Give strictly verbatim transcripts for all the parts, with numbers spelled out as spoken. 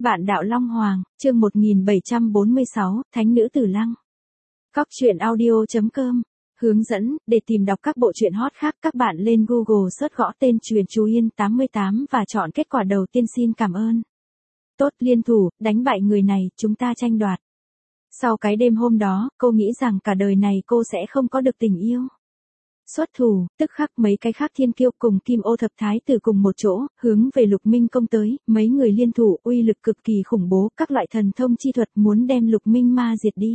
Vạn đạo Long Hoàng, chương một nghìn bảy trăm bốn mươi sáu, Thánh nữ Tử Lăng. Cóc truyện audio chấm com. Hướng dẫn, để tìm đọc các bộ truyện hot khác các bạn lên Google search gõ tên Truyện Chú Yên tám mươi tám và chọn kết quả đầu tiên. Xin cảm ơn. Tốt, liên thủ, đánh bại người này, chúng ta tranh đoạt. Sau cái đêm hôm đó, cô nghĩ rằng cả đời này cô sẽ không có được tình yêu. Xuất thủ, tức khắc mấy cái khác thiên kiêu cùng Kim Ô Thập Thái Tử cùng một chỗ, hướng về Lục Minh công tới, mấy người liên thủ, uy lực cực kỳ khủng bố, các loại thần thông chi thuật muốn đem Lục Minh ma diệt đi.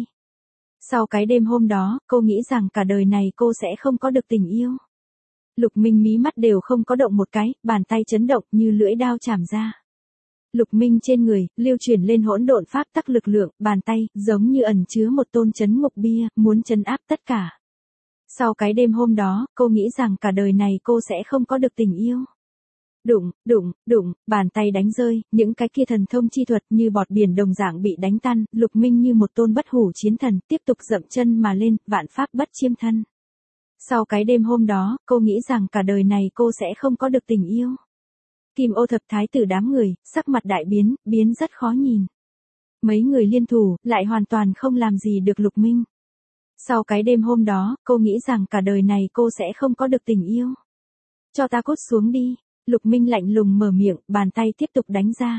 Sau cái đêm hôm đó, cô nghĩ rằng cả đời này cô sẽ không có được tình yêu. Lục Minh mí mắt đều không có động một cái, bàn tay chấn động như lưỡi đao chảm ra. Lục Minh trên người, lưu chuyển lên hỗn độn pháp tắc lực lượng, bàn tay, giống như ẩn chứa một tôn chấn ngục bia, muốn chấn áp tất cả. Sau cái đêm hôm đó, cô nghĩ rằng cả đời này cô sẽ không có được tình yêu. Đụng, đụng, đụng, bàn tay đánh rơi, những cái kia thần thông chi thuật như bọt biển đồng dạng bị đánh tan, Lục Minh như một tôn bất hủ chiến thần, tiếp tục dậm chân mà lên, vạn pháp bất chiêm thân. Sau cái đêm hôm đó, cô nghĩ rằng cả đời này cô sẽ không có được tình yêu. Kim Ô Thập Thái Tử đám người, sắc mặt đại biến, biến rất khó nhìn. Mấy người liên thủ, lại hoàn toàn không làm gì được Lục Minh. Sau cái đêm hôm đó, cô nghĩ rằng cả đời này cô sẽ không có được tình yêu. Cho ta cút xuống đi. Lục Minh lạnh lùng mở miệng, bàn tay tiếp tục đánh ra.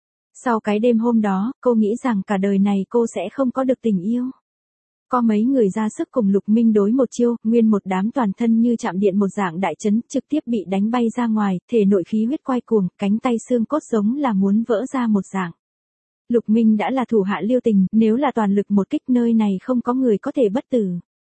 Sau cái đêm hôm đó, cô nghĩ rằng cả đời này cô sẽ không có được tình yêu. Có mấy người ra sức cùng Lục Minh đối một chiêu, nguyên một đám toàn thân như chạm điện một dạng đại chấn, trực tiếp bị đánh bay ra ngoài, thể nội khí huyết quay cuồng, cánh tay xương cốt giống là muốn vỡ ra một dạng. Lục Minh đã là thủ hạ lưu tình, nếu là toàn lực một kích nơi này không có người có thể bất tử.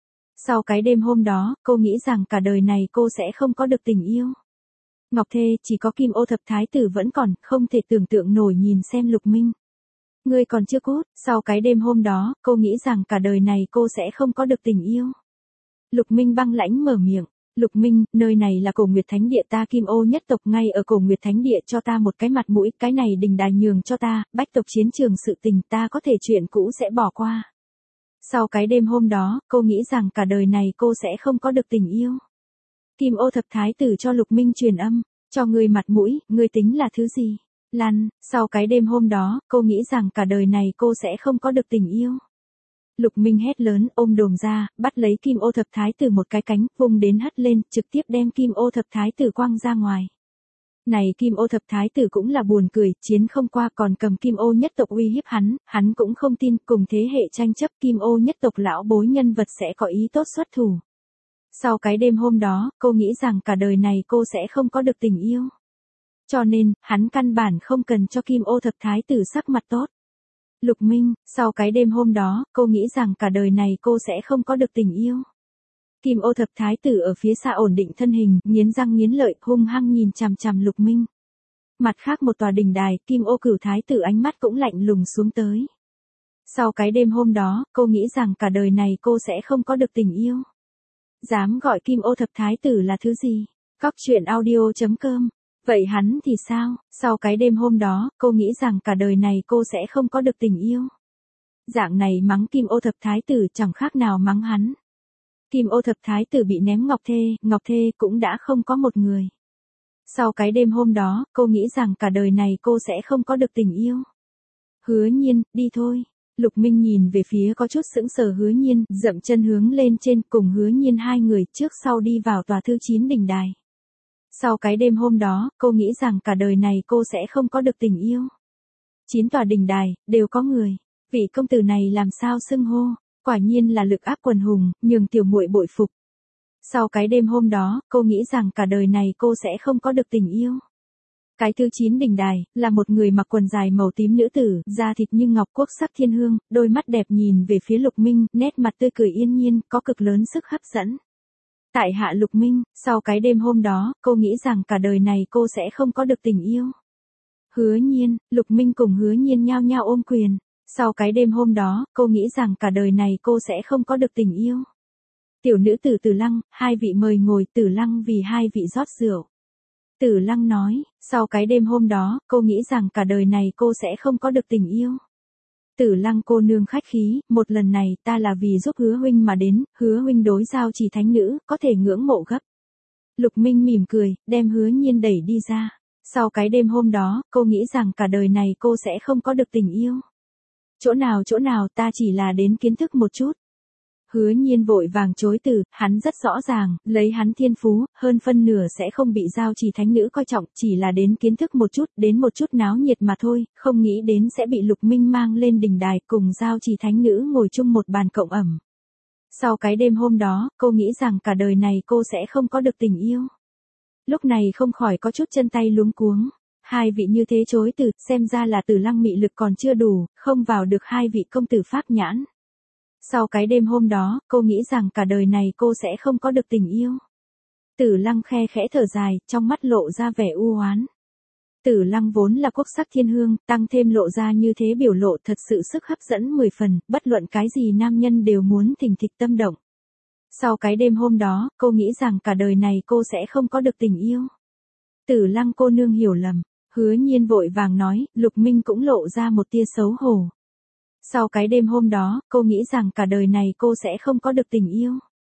Sau cái đêm hôm đó, cô nghĩ rằng cả đời này cô sẽ không có được tình yêu. Ngọc Thê, chỉ có Kim Ô Thập Thái Tử vẫn còn, không thể tưởng tượng nổi nhìn xem Lục Minh. Ngươi còn chưa cút, sau cái đêm hôm đó, cô nghĩ rằng cả đời này cô sẽ không có được tình yêu. Lục Minh băng lãnh mở miệng. Lục Minh, nơi này là Cổ Nguyệt Thánh Địa ta Kim Ô nhất tộc ngay ở Cổ Nguyệt Thánh Địa cho ta một cái mặt mũi, cái này đình đài nhường cho ta, bách tộc chiến trường sự tình ta có thể chuyện cũ sẽ bỏ qua. Sau cái đêm hôm đó, cô nghĩ rằng cả đời này cô sẽ không có được tình yêu. Kim Ô Thập Thái Tử cho Lục Minh truyền âm, cho ngươi mặt mũi, ngươi tính là thứ gì? Lăn, sau cái đêm hôm đó, cô nghĩ rằng cả đời này cô sẽ không có được tình yêu. Lục Minh hét lớn, ôm đồm ra, bắt lấy Kim Ô Thập Thái Tử một cái cánh, vung đến hất lên, trực tiếp đem Kim Ô Thập Thái Tử quăng ra ngoài. Này Kim Ô Thập Thái Tử cũng là buồn cười, chiến không qua còn cầm Kim Ô nhất tộc uy hiếp hắn, hắn cũng không tin, cùng thế hệ tranh chấp Kim Ô nhất tộc lão bối nhân vật sẽ có ý tốt xuất thủ. Sau cái đêm hôm đó, cô nghĩ rằng cả đời này cô sẽ không có được tình yêu. Cho nên, hắn căn bản không cần cho Kim Ô Thập Thái Tử sắc mặt tốt. Lục Minh, sau cái đêm hôm đó, cô nghĩ rằng cả đời này cô sẽ không có được tình yêu. Kim Ô Thập Thái Tử ở phía xa ổn định thân hình, nghiến răng nghiến lợi, hung hăng nhìn chằm chằm Lục Minh. Mặt khác một tòa đình đài, Kim Ô Cửu Thái Tử ánh mắt cũng lạnh lùng xuống tới. Sau cái đêm hôm đó, cô nghĩ rằng cả đời này cô sẽ không có được tình yêu. Dám gọi Kim Ô Thập Thái Tử là thứ gì? Cóc truyện audio chấm com. Vậy hắn thì sao? Sau cái đêm hôm đó, cô nghĩ rằng cả đời này cô sẽ không có được tình yêu. Dạng này mắng Kim Ô Thập Thái Tử chẳng khác nào mắng hắn. Kim Ô Thập Thái Tử bị ném Ngọc Thê, Ngọc Thê cũng đã không có một người. Sau cái đêm hôm đó, cô nghĩ rằng cả đời này cô sẽ không có được tình yêu. Hứa Nhiên, đi thôi. Lục Minh nhìn về phía có chút sững sờ Hứa Nhiên, dậm chân hướng lên trên cùng Hứa Nhiên hai người trước sau đi vào tòa thứ chín đình đài. Sau cái đêm hôm đó, cô nghĩ rằng cả đời này cô sẽ không có được tình yêu. Chín tòa đình đài, đều có người. Vị công tử này làm sao xưng hô, quả nhiên là lực áp quần hùng, nhường tiểu muội bội phục. Sau cái đêm hôm đó, cô nghĩ rằng cả đời này cô sẽ không có được tình yêu. Cái thứ chín đình đài, là một người mặc quần dài màu tím nữ tử, da thịt như ngọc quốc sắc thiên hương, đôi mắt đẹp nhìn về phía Lục Minh, nét mặt tươi cười yên nhiên, có cực lớn sức hấp dẫn. Tại hạ Lục Minh, sau cái đêm hôm đó, cô nghĩ rằng cả đời này cô sẽ không có được tình yêu. Hứa Nhiên, Lục Minh cùng Hứa Nhiên nhao nhao ôm quyền. Sau cái đêm hôm đó, cô nghĩ rằng cả đời này cô sẽ không có được tình yêu. Tiểu nữ tử Tử Lăng, hai vị mời ngồi. Tử Lăng vì hai vị rót rượu. Tử Lăng nói, sau cái đêm hôm đó, cô nghĩ rằng cả đời này cô sẽ không có được tình yêu. Tử Lăng cô nương khách khí, một lần này ta là vì giúp Hứa huynh mà đến, Hứa huynh đối giao chỉ thánh nữ, có thể ngưỡng mộ gấp. Lục Minh mỉm cười, đem Hứa Nhiên đẩy đi ra. Sau cái đêm hôm đó, cô nghĩ rằng cả đời này cô sẽ không có được tình yêu. Chỗ nào chỗ nào, ta chỉ là đến kiến thức một chút. Hứa Nhiên vội vàng chối từ, hắn rất rõ ràng, lấy hắn thiên phú, hơn phân nửa sẽ không bị Giao Trì thánh nữ coi trọng, chỉ là đến kiến thức một chút, đến một chút náo nhiệt mà thôi, không nghĩ đến sẽ bị Lục Minh mang lên đỉnh đài, cùng Giao Trì thánh nữ ngồi chung một bàn cộng ẩm. Sau cái đêm hôm đó, cô nghĩ rằng cả đời này cô sẽ không có được tình yêu. Lúc này không khỏi có chút chân tay luống cuống. Hai vị như thế chối từ, xem ra là Tử Lăng mị lực còn chưa đủ, không vào được hai vị công tử pháp nhãn. Sau cái đêm hôm đó, cô nghĩ rằng cả đời này cô sẽ không có được tình yêu. Tử Lăng khe khẽ thở dài, trong mắt lộ ra vẻ u oán. Tử Lăng vốn là quốc sắc thiên hương, tăng thêm lộ ra như thế biểu lộ thật sự sức hấp dẫn mười phần, bất luận cái gì nam nhân đều muốn thình thịch tâm động. Sau cái đêm hôm đó, cô nghĩ rằng cả đời này cô sẽ không có được tình yêu. Tử Lăng cô nương hiểu lầm, Hứa Nhiên vội vàng nói, Lục Minh cũng lộ ra một tia xấu hổ. Sau cái đêm hôm đó, cô nghĩ rằng cả đời này cô sẽ không có được tình yêu.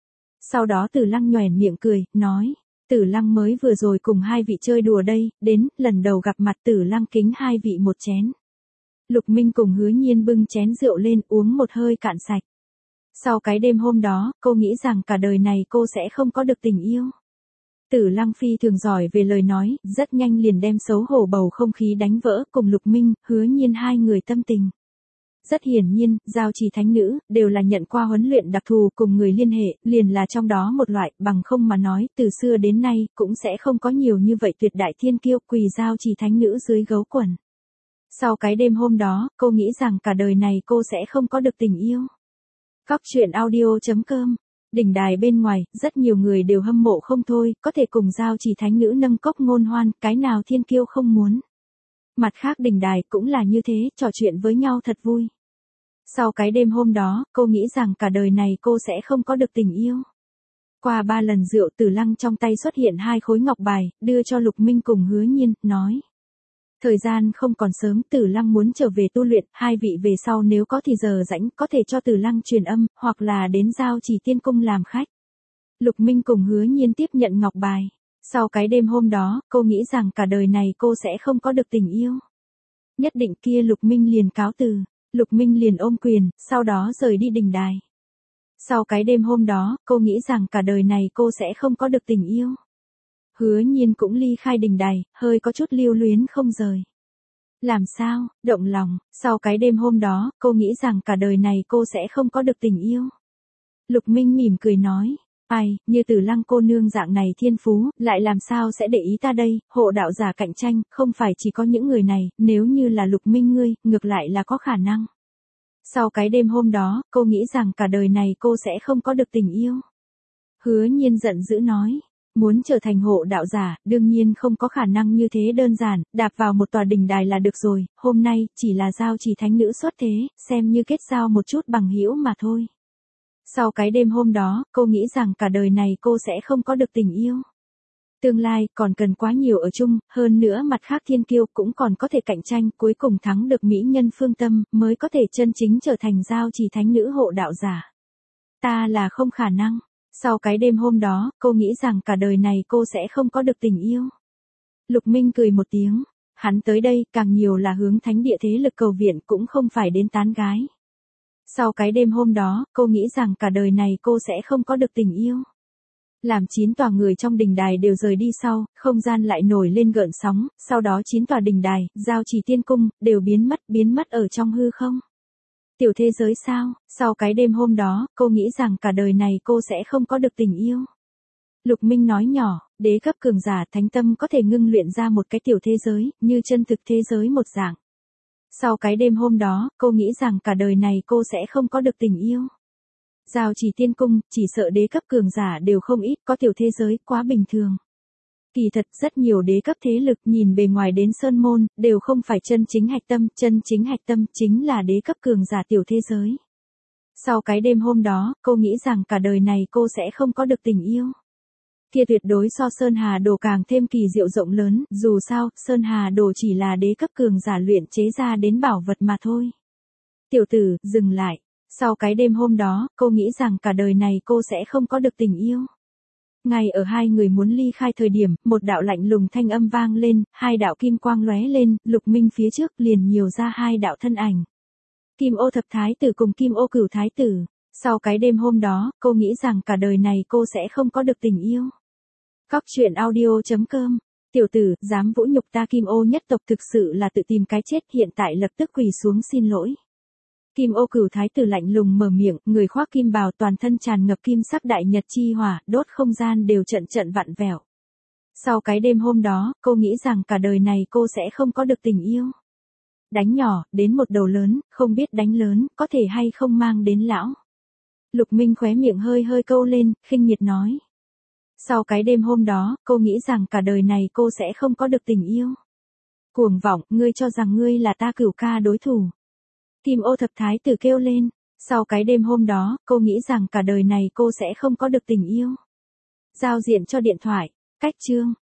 Sau đó Tử Lăng nhoẻn miệng cười, nói, Tử Lăng mới vừa rồi cùng hai vị chơi đùa đây, đến, lần đầu gặp mặt Tử Lăng kính hai vị một chén. Lục Minh cùng Hứa Nhiên bưng chén rượu lên uống một hơi cạn sạch. Sau cái đêm hôm đó, cô nghĩ rằng cả đời này cô sẽ không có được tình yêu. Tử Lăng phi thường giỏi về lời nói, rất nhanh liền đem xấu hổ bầu không khí đánh vỡ, cùng Lục Minh, Hứa Nhiên hai người tâm tình. Rất hiển nhiên, Giao Trì thánh nữ, đều là nhận qua huấn luyện đặc thù cùng người liên hệ, liền là trong đó một loại, bằng không mà nói, từ xưa đến nay, cũng sẽ không có nhiều như vậy tuyệt đại thiên kiêu quỳ Giao Trì thánh nữ dưới gấu quần. Sau cái đêm hôm đó, cô nghĩ rằng cả đời này cô sẽ không có được tình yêu. Cóc truyện audio chấm com. Đỉnh đài bên ngoài, rất nhiều người đều hâm mộ không thôi, có thể cùng Giao Trì thánh nữ nâng cốc ngôn hoan, cái nào thiên kiêu không muốn. Mặt khác đỉnh đài cũng là như thế, trò chuyện với nhau thật vui. Sau cái đêm hôm đó, cô nghĩ rằng cả đời này cô sẽ không có được tình yêu. Qua ba lần rượu, Tử Lăng trong tay xuất hiện hai khối ngọc bài, đưa cho Lục Minh cùng Hứa Nhiên, nói. Thời gian không còn sớm, Tử Lăng muốn trở về tu luyện, hai vị về sau nếu có thì giờ rảnh, có thể cho Tử Lăng truyền âm, hoặc là đến Giao Trì tiên cung làm khách. Lục Minh cùng Hứa Nhiên tiếp nhận ngọc bài. Sau cái đêm hôm đó, cô nghĩ rằng cả đời này cô sẽ không có được tình yêu. Nhất định kia Lục Minh liền cáo từ. Lục Minh liền ôm quyền, sau đó rời đi đỉnh đài. Sau cái đêm hôm đó, cô nghĩ rằng cả đời này cô sẽ không có được tình yêu. Hứa Nhiên cũng ly khai đỉnh đài, hơi có chút lưu luyến không rời. Làm sao, động lòng, sau cái đêm hôm đó, cô nghĩ rằng cả đời này cô sẽ không có được tình yêu. Lục Minh mỉm cười nói, ai, như Tử Lăng cô nương dạng này thiên phú, lại làm sao sẽ để ý ta đây, hộ đạo giả cạnh tranh, không phải chỉ có những người này, nếu như là Lục Minh ngươi, ngược lại là có khả năng. Sau cái đêm hôm đó, cô nghĩ rằng cả đời này cô sẽ không có được tình yêu. Hứa Nhiên giận dữ nói, muốn trở thành hộ đạo giả, đương nhiên không có khả năng như thế đơn giản, đạp vào một tòa đỉnh đài là được rồi, hôm nay, chỉ là Giao Trì thánh nữ xuất thế, xem như kết giao một chút bằng hữu mà thôi. Sau cái đêm hôm đó, cô nghĩ rằng cả đời này cô sẽ không có được tình yêu. Tương lai, còn cần quá nhiều ở chung, hơn nữa mặt khác thiên kiêu cũng còn có thể cạnh tranh, cuối cùng thắng được mỹ nhân phương tâm, mới có thể chân chính trở thành Giao Trì thánh nữ hộ đạo giả. Ta là không khả năng. Sau cái đêm hôm đó, cô nghĩ rằng cả đời này cô sẽ không có được tình yêu. Lục Minh cười một tiếng, hắn tới đây, càng nhiều là hướng thánh địa thế lực cầu viện, cũng không phải đến tán gái. Sau cái đêm hôm đó, cô nghĩ rằng cả đời này cô sẽ không có được tình yêu. Làm chín tòa người trong đỉnh đài đều rời đi sau, không gian lại nổi lên gợn sóng, sau đó chín tòa đỉnh đài, Giao Trì tiên cung, đều biến mất, biến mất ở trong hư không. Tiểu thế giới sao, sau cái đêm hôm đó, cô nghĩ rằng cả đời này cô sẽ không có được tình yêu. Lục Minh nói nhỏ, đế cấp cường giả thánh tâm có thể ngưng luyện ra một cái tiểu thế giới, như chân thực thế giới một dạng. Sau cái đêm hôm đó, cô nghĩ rằng cả đời này cô sẽ không có được tình yêu. Giao Trì tiên cung, chỉ sợ đế cấp cường giả đều không ít, có tiểu thế giới, quá bình thường. Kỳ thật, rất nhiều đế cấp thế lực nhìn bề ngoài đến sơn môn, đều không phải chân chính hạch tâm, chân chính hạch tâm chính là đế cấp cường giả tiểu thế giới. Sau cái đêm hôm đó, cô nghĩ rằng cả đời này cô sẽ không có được tình yêu. Kia tuyệt đối so Sơn Hà Đồ càng thêm kỳ diệu rộng lớn, dù sao, Sơn Hà Đồ chỉ là đế cấp cường giả luyện chế ra đến bảo vật mà thôi. Tiểu tử, dừng lại. Sau cái đêm hôm đó, cô nghĩ rằng cả đời này cô sẽ không có được tình yêu. Ngay ở hai người muốn ly khai thời điểm, một đạo lạnh lùng thanh âm vang lên, hai đạo kim quang lóe lên, Lục Minh phía trước liền nhiều ra hai đạo thân ảnh. Kim Ô thập thái tử cùng Kim Ô cửu thái tử. Sau cái đêm hôm đó, cô nghĩ rằng cả đời này cô sẽ không có được tình yêu. Cóc truyện audio chấm com. Tiểu tử, dám vũ nhục ta Kim Ô nhất tộc thực sự là tự tìm cái chết, hiện tại lập tức quỳ xuống xin lỗi. Kim Ô cửu thái tử lạnh lùng mở miệng, người khoác kim bào toàn thân tràn ngập kim sắc đại nhật chi hỏa, đốt không gian đều trận trận vặn vẹo. Sau cái đêm hôm đó, cô nghĩ rằng cả đời này cô sẽ không có được tình yêu. Đánh nhỏ, đến một đầu lớn, không biết đánh lớn, có thể hay không mang đến lão. Lục Minh khóe miệng hơi hơi câu lên, khinh miệt nói. Sau cái đêm hôm đó, cô nghĩ rằng cả đời này cô sẽ không có được tình yêu. Cuồng vọng, ngươi cho rằng ngươi là ta cửu ca đối thủ. Kim Ô thập thái tử kêu lên. Sau cái đêm hôm đó, cô nghĩ rằng cả đời này cô sẽ không có được tình yêu. Giao diện cho điện thoại. Cách chương.